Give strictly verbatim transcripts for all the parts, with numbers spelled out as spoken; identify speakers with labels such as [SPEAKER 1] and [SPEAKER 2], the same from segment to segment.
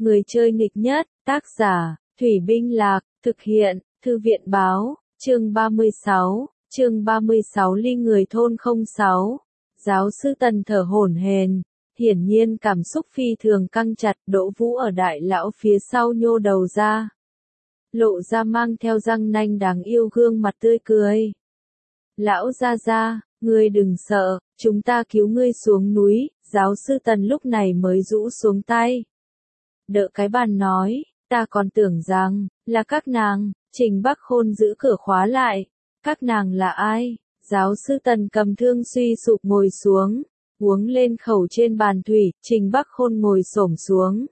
[SPEAKER 1] Người chơi nghịch nhất, tác giả, Thủy Binh Lạc, thực hiện, Thư viện báo, chương ba mươi sáu, chương ba mươi sáu ly người thôn không sáu. Giáo sư Tần thở hổn hển, hiển nhiên cảm xúc phi thường căng chặt. Đỗ Vũ ở đại lão phía sau nhô đầu ra, lộ ra mang theo răng nanh đáng yêu gương mặt tươi cười. Lão gia gia, ngươi đừng sợ, chúng ta cứu ngươi xuống núi. Giáo sư Tần lúc này mới rũ xuống tay, đỡ cái bàn nói, ta còn tưởng rằng là các nàng. Trình Bắc Khôn giữ cửa khóa lại. Các nàng là ai? Giáo sư Tần cầm thương suy sụp ngồi xuống, uống lên khẩu trên bàn thủy. Trình Bắc Khôn ngồi xổm xuống,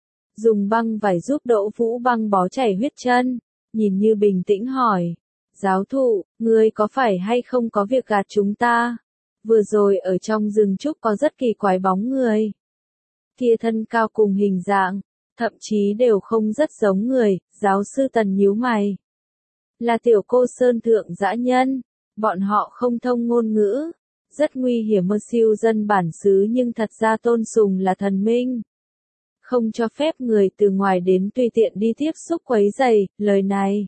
[SPEAKER 1] dùng băng vải giúp Đỗ Vũ băng bó chảy huyết chân, nhìn như bình tĩnh hỏi, giáo thụ, ngươi có phải hay không có việc gạt chúng ta? Vừa rồi ở trong rừng trúc có rất kỳ quái bóng người. Kia thân cao cùng hình dạng, thậm chí đều không rất giống người. Giáo sư Tần nhíu mày. Là tiểu cô sơn thượng dã nhân, bọn họ không thông ngôn ngữ, rất nguy hiểm. Mơ siêu dân bản xứ nhưng thật ra tôn sùng là thần minh, không cho phép người từ ngoài đến tùy tiện đi tiếp xúc quấy rầy. Lời này,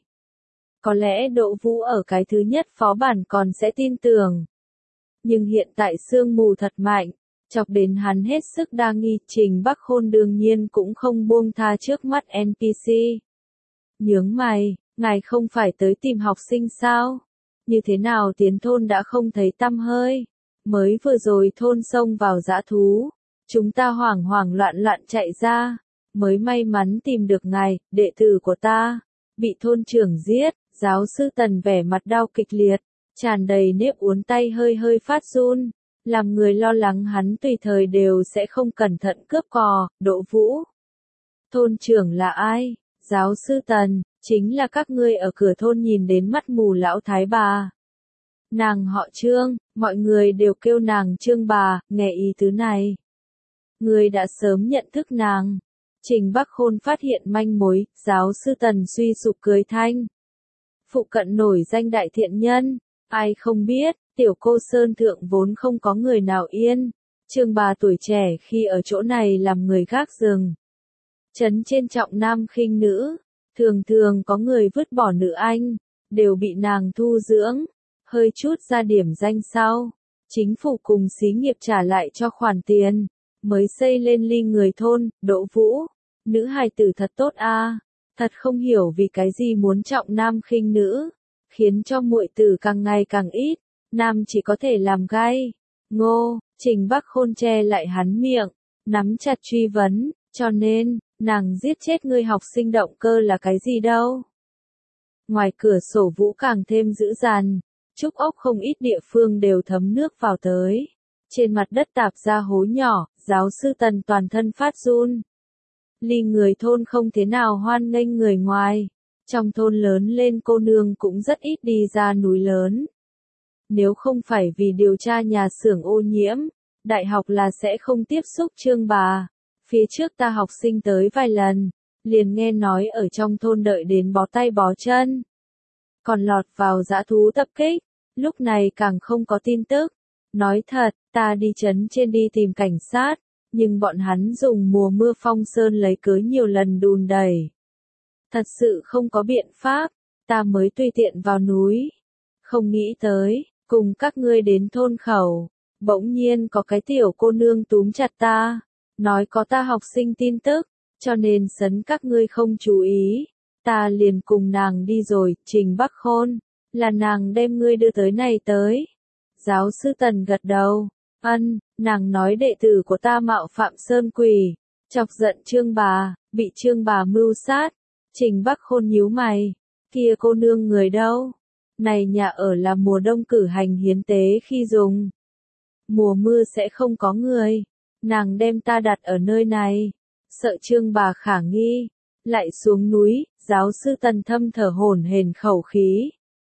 [SPEAKER 1] có lẽ Đỗ Vũ ở cái thứ nhất phó bản còn sẽ tin tưởng. Nhưng hiện tại sương mù thật mạnh, chọc đến hắn hết sức đa nghi. Trình Bắc Khôn đương nhiên cũng không buông tha trước mắt en pê xê. Nhướng mày, ngài không phải tới tìm học sinh sao? Như thế nào tiến thôn đã không thấy tăm hơi? Mới vừa rồi thôn xông vào dã thú, chúng ta hoảng hoảng loạn loạn chạy ra, mới may mắn tìm được ngài. Đệ tử của ta bị thôn trưởng giết. Giáo sư Tần vẻ mặt đau kịch liệt, tràn đầy nếp uốn, tay hơi hơi phát run, làm người lo lắng hắn tùy thời đều sẽ không cẩn thận cướp cò. Đỗ Vũ, thôn trưởng là ai? Giáo sư Tần, chính là các ngươi ở cửa thôn nhìn đến mắt mù lão thái bà. Nàng họ Trương, mọi người đều kêu nàng Trương bà. Nghe ý tứ này, ngươi đã sớm nhận thức nàng. Trình Bắc Khôn phát hiện manh mối. Giáo sư Tần suy sụp cười thanh, phụ cận nổi danh đại thiện nhân, ai không biết. Tiểu cô sơn thượng vốn không có người nào yên. Trương bà tuổi trẻ khi ở chỗ này làm người gác rừng, trấn trên trọng nam khinh nữ, thường thường có người vứt bỏ nữ anh, đều bị nàng thu dưỡng, hơi chút ra điểm danh sau, chính phủ cùng xí nghiệp trả lại cho khoản tiền, mới xây lên ly người thôn. Đỗ Vũ, nữ hài tử thật tốt a, thật không hiểu vì cái gì muốn trọng nam khinh nữ, khiến cho muội tử càng ngày càng ít, nam chỉ có thể làm gai. Ngô, Trình Bắc Khôn che lại hắn miệng, nắm chặt truy vấn, cho nên, nàng giết chết ngươi học sinh động cơ là cái gì đâu? Ngoài cửa sổ vũ càng thêm dữ dằn, trúc ốc không ít địa phương đều thấm nước vào tới. Trên mặt đất tạp ra hố nhỏ. Giáo sư Tần toàn thân phát run. Ly người thôn không thế nào hoan nghênh người ngoài. Trong thôn lớn lên cô nương cũng rất ít đi ra núi lớn. Nếu không phải vì điều tra nhà xưởng ô nhiễm, đại học là sẽ không tiếp xúc Trương bà. Phía trước ta học sinh tới vài lần, liền nghe nói ở trong thôn đợi đến bó tay bó chân, còn lọt vào dã thú tập kích. Lúc này càng không có tin tức. Nói thật, ta đi trấn trên đi tìm cảnh sát, nhưng bọn hắn dùng mùa mưa phong sơn lấy cớ nhiều lần đùn đẩy. Thật sự không có biện pháp, ta mới tùy tiện vào núi. Không nghĩ tới, cùng các ngươi đến thôn khẩu, bỗng nhiên có cái tiểu cô nương túm chặt ta, nói có ta học sinh tin tức, cho nên sấn các ngươi không chú ý, ta liền cùng nàng đi rồi. Trình Bắc Khôn, là nàng đem ngươi đưa tới này tới. Giáo sư Tần gật đầu, ân, nàng nói đệ tử của ta mạo phạm sơn quỷ, chọc giận Trương bà, bị Trương bà mưu sát. Trình Bắc Khôn nhíu mày, kia cô nương người đâu? Này nhà ở là mùa đông cử hành hiến tế khi dùng, mùa mưa sẽ không có người. Nàng đem ta đặt ở nơi này, sợ Trương bà khả nghi, lại xuống núi. Giáo sư Tần thâm thở hổn hển khẩu khí.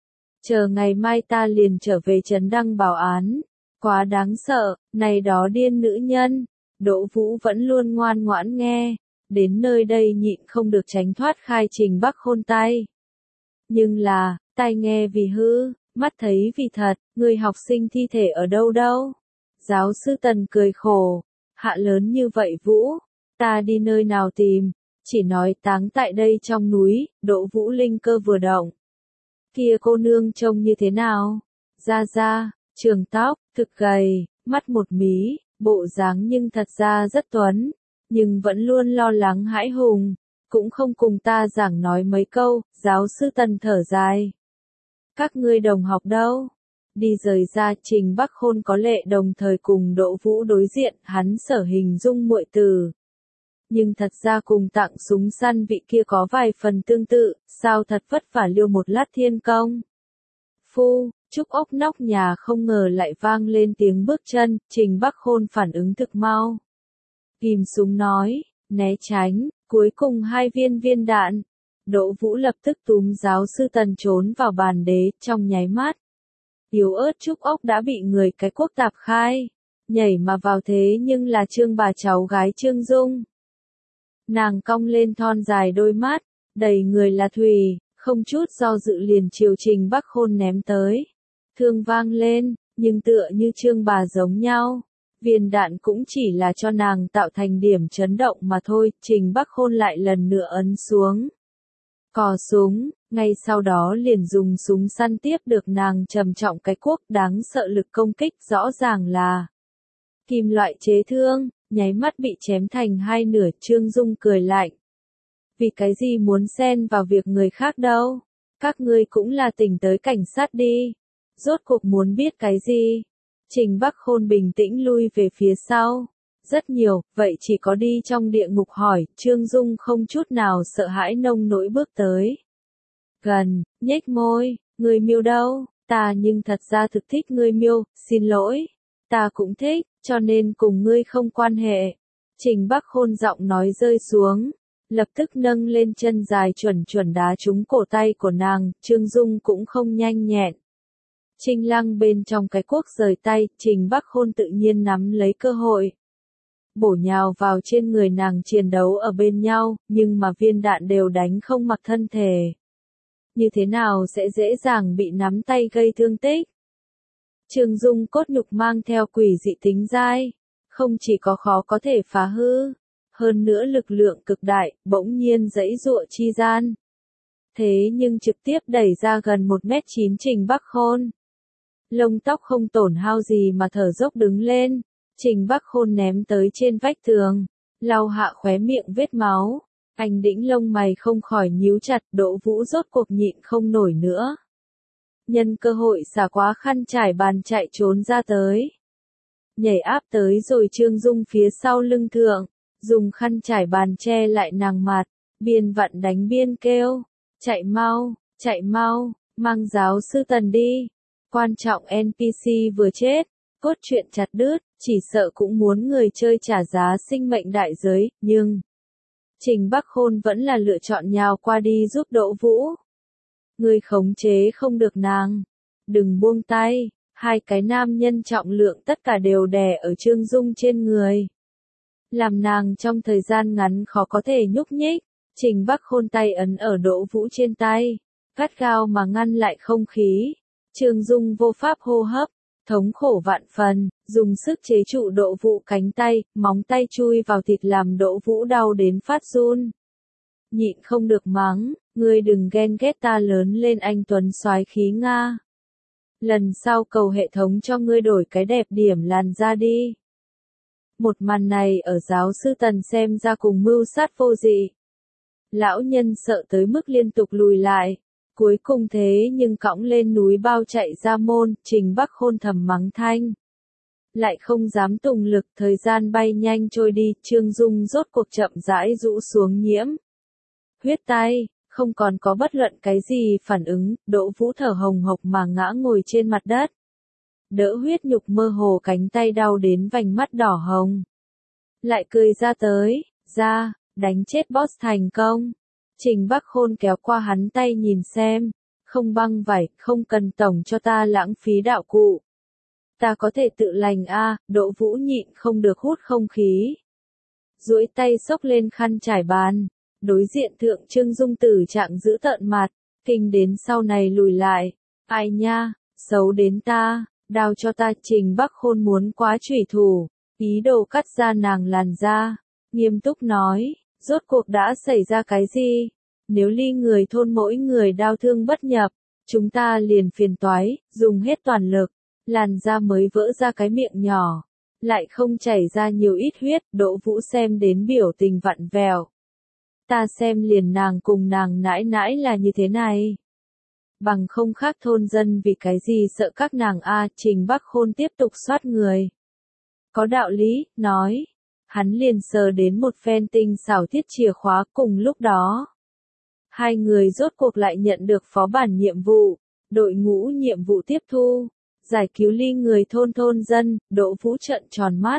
[SPEAKER 1] Chờ ngày mai ta liền trở về trấn đăng báo án. Quá đáng sợ, này đó điên nữ nhân. Đỗ Vũ vẫn luôn ngoan ngoãn nghe, đến nơi đây nhịn không được tránh thoát khai Trình Bắc Khôn tay. Nhưng là, tai nghe vì hư, mắt thấy vì thật. Người học sinh thi thể ở đâu đâu? Giáo sư Tần cười khổ, hạ lớn như vậy Vũ, Ta đi nơi nào tìm, chỉ nói táng tại đây trong núi, Đỗ Vũ linh cơ vừa động. Kia cô nương trông như thế nào? Ra ra, trường tóc, thực gầy, mắt một mí, bộ dáng nhưng thật ra rất tuấn, nhưng vẫn luôn lo lắng hãi hùng, cũng không cùng ta giảng nói mấy câu, giáo sư Tần thở dài. Các ngươi đồng học đâu? Đi rời ra, Trình Bắc Khôn có lệ đồng thời cùng Đỗ Vũ đối diện, hắn sở hình dung muội tử. Nhưng thật ra cùng tặng súng săn vị kia có vài phần tương tự, sao thật vất vả liêu một lát thiên công. Phu, Trúc ốc nóc nhà không ngờ lại vang lên tiếng bước chân, Trình Bắc Khôn phản ứng thực mau. Kìm súng nói, né tránh, cuối cùng hai viên viên đạn. Đỗ Vũ lập tức túm giáo sư Tần trốn vào bàn đế, trong nháy mắt. Yếu ớt Trúc ốc đã bị người cái quốc tạp khai, nhảy mà vào thế nhưng là Trương bà cháu gái Trương Dung. Nàng cong lên thon dài đôi mắt, đầy người là thùy, không chút do dự liền chiều Trình Bắc Khôn ném tới. Thương vang lên, nhưng tựa như Trương bà giống nhau. Viên đạn cũng chỉ là cho nàng tạo thành điểm chấn động mà thôi, Trình Bắc Khôn lại lần nữa ấn xuống. Cò súng, ngay sau đó liền dùng súng săn tiếp được nàng trầm trọng cái cuốc đáng sợ lực công kích rõ ràng là kim loại chế thương, nháy mắt bị chém thành hai nửa. Trương Dung cười lạnh. Vì cái gì muốn xen vào việc người khác đâu? Các ngươi cũng là tỉnh tới cảnh sát đi. Rốt cuộc muốn biết cái gì? Trình Bắc Khôn bình tĩnh lui về phía sau. Rất nhiều, vậy chỉ có đi trong địa ngục hỏi, Trương Dung không chút nào sợ hãi nông nỗi bước tới. Gần, nhếch môi, người miêu đâu, ta nhưng thật ra thực thích ngươi miêu, xin lỗi. Ta cũng thích, cho nên cùng ngươi không quan hệ. Trình Bắc Khôn giọng nói rơi xuống, lập tức nâng lên chân dài chuẩn chuẩn đá trúng cổ tay của nàng, Trương Dung cũng không nhanh nhẹn. Trinh Lăng bên trong cái cuốc rời tay, Trình Bắc Khôn tự nhiên nắm lấy cơ hội. Bổ nhào vào trên người nàng chiến đấu ở bên nhau, nhưng mà viên đạn đều đánh không mặc thân thể. Như thế nào sẽ dễ dàng bị nắm tay gây thương tích? Trương Dung cốt nhục mang theo quỷ dị tính dai, không chỉ có khó có thể phá hư, hơn nữa lực lượng cực đại, bỗng nhiên giãy giụa chi gian. Thế nhưng trực tiếp đẩy ra gần một mét chín Trình Bắc Khôn. Lông tóc không tổn hao gì mà thở dốc đứng lên, Trình Bắc Khôn ném tới trên vách tường, lau hạ khóe miệng vết máu. Anh đĩnh lông mày không khỏi nhíu chặt, Đỗ Vũ rốt cuộc nhịn không nổi nữa. Nhân cơ hội xả quá khăn trải bàn chạy trốn ra tới. Nhảy áp tới rồi Trương Dung phía sau lưng thượng, dùng khăn trải bàn che lại nàng mặt, biên vặn đánh biên kêu. Chạy mau, chạy mau, mang giáo sư Tần đi. Quan trọng en pê xê vừa chết, cốt truyện chặt đứt, chỉ sợ cũng muốn người chơi trả giá sinh mệnh đại giới, nhưng Trình Bắc Khôn vẫn là lựa chọn nhào qua đi giúp Đỗ Vũ. Người khống chế không được nàng. Đừng buông tay, hai cái nam nhân trọng lượng tất cả đều đè ở Trương Dung trên người. Làm nàng trong thời gian ngắn khó có thể nhúc nhích, Trình Bắc Khôn tay ấn ở Đỗ Vũ trên tay, gắt gao mà ngăn lại không khí. Trương Dung vô pháp hô hấp, thống khổ vạn phần, dùng sức chế trụ Đỗ Vũ cánh tay, móng tay chui vào thịt làm Đỗ Vũ đau đến phát run. Nhịn không được mắng, ngươi đừng ghen ghét ta lớn lên anh tuấn soái khí Nga. Lần sau cầu hệ thống cho ngươi đổi cái đẹp điểm làn da đi. Một màn này ở giáo sư Tần xem ra cùng mưu sát vô dị. Lão nhân sợ tới mức liên tục lùi lại. Cuối cùng thế nhưng cõng lên núi bao chạy ra môn, Trình Bắc Khôn thầm mắng thanh. Lại không dám tùng lực, thời gian bay nhanh trôi đi, Trương Dung rốt cuộc chậm rãi rũ xuống nhiễm. Huyết tay, không còn có bất luận cái gì phản ứng, Đỗ Vũ thở hồng hộc mà ngã ngồi trên mặt đất. Đỡ huyết nhục mơ hồ cánh tay đau đến vành mắt đỏ hồng. Lại cười ra tới, ra, đánh chết boss thành công. Trình Bắc Khôn kéo qua hắn tay nhìn xem, không băng vải, không cần tổng cho ta lãng phí đạo cụ. Ta có thể tự lành a, à, Đỗ Vũ nhịn không được hút không khí. Duỗi tay xốc lên khăn trải bàn, đối diện thượng Trương Dung tử trạng giữ tợn mặt, kinh đến sau này lùi lại. Ai nha, xấu đến ta, đau cho ta. Trình Bắc Khôn muốn quá chủy thủ, ý đồ cắt ra nàng làn da. nghiêm túc nói, rốt cuộc đã xảy ra cái gì? Nếu Ly người thôn mỗi người đau thương bất nhập, chúng ta liền phiền toái, dùng hết toàn lực, làn da mới vỡ ra cái miệng nhỏ, lại không chảy ra nhiều ít huyết, Đỗ Vũ xem đến biểu tình vặn vẹo. Ta xem liền nàng cùng nàng nãi nãi là như thế này. Bằng không khác thôn dân vì cái gì sợ các nàng a, Trình Bắc Khôn tiếp tục soát người. Có đạo lý, nói. Hắn liền sờ đến một phen tinh xảo thiết chìa khóa cùng lúc đó. Hai người rốt cuộc lại nhận được phó bản nhiệm vụ, đội ngũ nhiệm vụ tiếp thu, giải cứu Ly người thôn thôn dân, Đỗ Vũ trợn tròn mắt.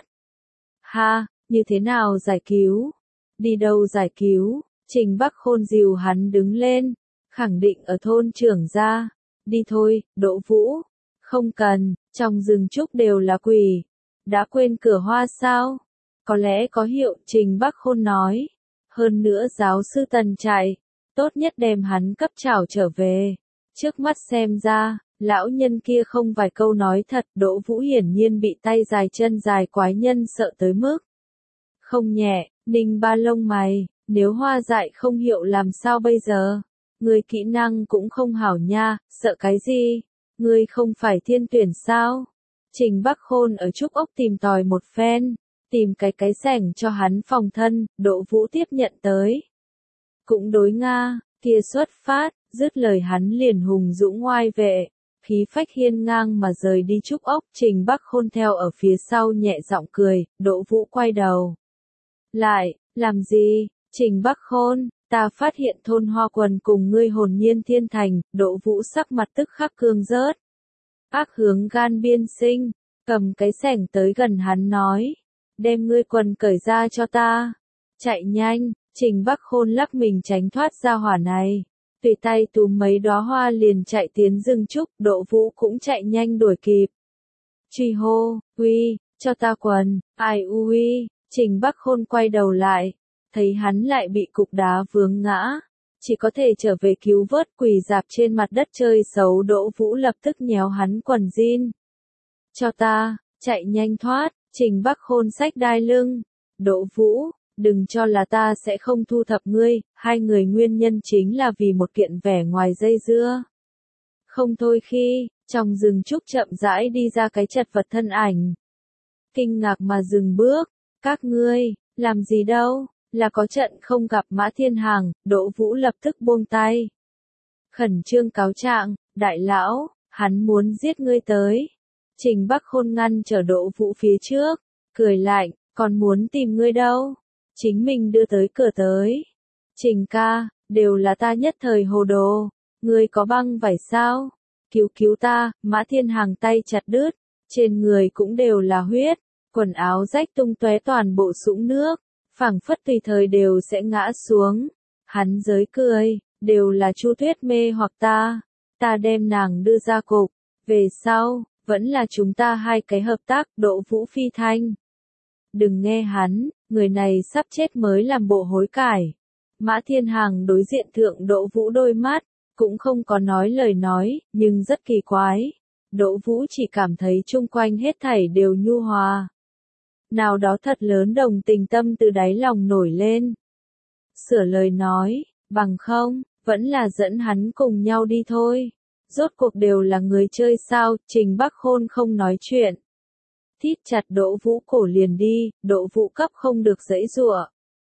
[SPEAKER 1] Ha, như thế nào giải cứu? Đi đâu giải cứu? Trình Bắc Khôn dìu hắn đứng lên, khẳng định ở thôn trưởng gia. Đi thôi, Đỗ Vũ. Không cần, trong rừng trúc đều là quỷ. Đã quên cửa hoa sao? Có lẽ có hiệu, Trình Bắc Khôn nói. Hơn nữa giáo sư Tần chạy, tốt nhất đem hắn cấp trảo trở về. Trước mắt xem ra, lão nhân kia không vài câu nói thật, Đỗ Vũ hiển nhiên bị tay dài chân dài quái nhân sợ tới mức. Không nhẹ, Ninh Ba lông mày, nếu hoa dại không hiệu làm sao bây giờ? Người kỹ năng cũng không hảo nha, sợ cái gì? Ngươi không phải thiên tuyển sao? Trình Bắc Khôn ở trúc ốc tìm tòi một phen, tìm cái cái sẻng cho hắn phòng thân, Đỗ Vũ tiếp nhận tới. Cũng đối Nga, kia xuất phát, dứt lời hắn liền hùng dũng ngoai vệ, khí phách hiên ngang mà rời đi trúc ốc, Trình Bắc Khôn theo ở phía sau nhẹ giọng cười, Đỗ Vũ quay đầu. Lại, làm gì? Trình Bắc Khôn, ta phát hiện thôn Hoa Quần cùng ngươi hồn nhiên thiên thành, Đỗ Vũ sắc mặt tức khắc cương rớt. Ác hướng gan biên sinh, cầm cái sẻng tới gần hắn nói, đem ngươi quần cởi ra cho ta. Chạy nhanh, Trình Bắc Khôn lắc mình tránh thoát ra hỏa này. Tùy tay túm mấy đóa hoa liền chạy tiến rừng trúc, Đỗ Vũ cũng chạy nhanh đuổi kịp. Truy hô, uy, cho ta quần, ai uy, Trình Bắc Khôn quay đầu lại, thấy hắn lại bị cục đá vướng ngã. Chỉ có thể trở về cứu vớt, quỳ dạp trên mặt đất chơi xấu, Đỗ Vũ lập tức nhéo hắn quần jean. Cho ta, chạy nhanh thoát, Trình Bắc Khôn xách đai lưng. Đỗ Vũ, đừng cho là ta sẽ không thu thập ngươi, hai người nguyên nhân chính là vì một kiện vẻ ngoài dây dưa. Không thôi khi, trong rừng trúc chậm rãi đi ra cái chật vật thân ảnh. Kinh ngạc mà dừng bước, các ngươi, làm gì đâu? Là có trận không gặp Mã Thiên Hàng, Đỗ Vũ lập tức buông tay. Khẩn trương cáo trạng, đại lão, hắn muốn giết ngươi tới. Trình Bắc Khôn ngăn trở Đỗ Vũ phía trước, cười lạnh, còn muốn tìm ngươi đâu? Chính mình đưa tới cửa tới. Trình ca, đều là ta nhất thời hồ đồ, ngươi có băng vải sao? Cứu cứu ta, Mã Thiên Hàng tay chặt đứt, trên người cũng đều là huyết, quần áo rách tung tóe toàn bộ sũng nước. Phảng phất tùy thời đều sẽ ngã xuống. Hắn giới cười, đều là Chu Tuyết mê hoặc ta. Ta đem nàng đưa ra cục. Về sau, vẫn là chúng ta hai cái hợp tác, Đỗ Vũ phi thanh. Đừng nghe hắn, người này sắp chết mới làm bộ hối cải. Mã Thiên Hàng đối diện thượng Đỗ Vũ đôi mắt, cũng không có nói lời nói, nhưng rất kỳ quái. Đỗ Vũ chỉ cảm thấy chung quanh hết thảy đều nhu hòa. Nào đó thật lớn đồng tình tâm từ đáy lòng nổi lên. Sửa lời nói, bằng không, vẫn là dẫn hắn cùng nhau đi thôi. Rốt cuộc đều là người chơi sao, Trình Bắc Khôn không nói chuyện. Thít chặt Đỗ Vũ cổ liền đi, Đỗ Vũ cấp không được giãy giụa.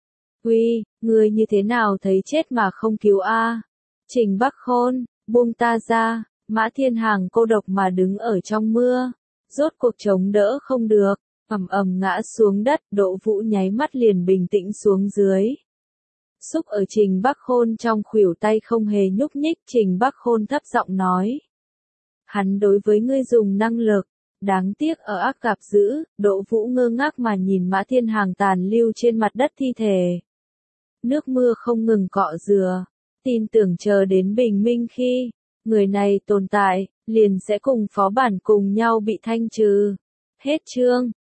[SPEAKER 1] Uy, người như thế nào thấy chết mà không cứu a? Trình Bắc Khôn, buông ta ra, Mã Thiên Hàng cô độc mà đứng ở trong mưa. Rốt cuộc chống đỡ không được. Ầm ầm ngã xuống đất, Đỗ Vũ nháy mắt liền bình tĩnh xuống dưới. Xúc ở Trình Bắc Khôn trong khuỷu tay không hề nhúc nhích, Trình Bắc Khôn thấp giọng nói. Hắn đối với ngươi dùng năng lực, đáng tiếc ở ác gặp dữ, Đỗ Vũ ngơ ngác mà nhìn Mã Thiên Hàng tàn lưu trên mặt đất thi thể. Nước mưa không ngừng cọ rửa, tin tưởng chờ đến bình minh khi, người này tồn tại, liền sẽ cùng phó bản cùng nhau bị thanh trừ. Hết chương.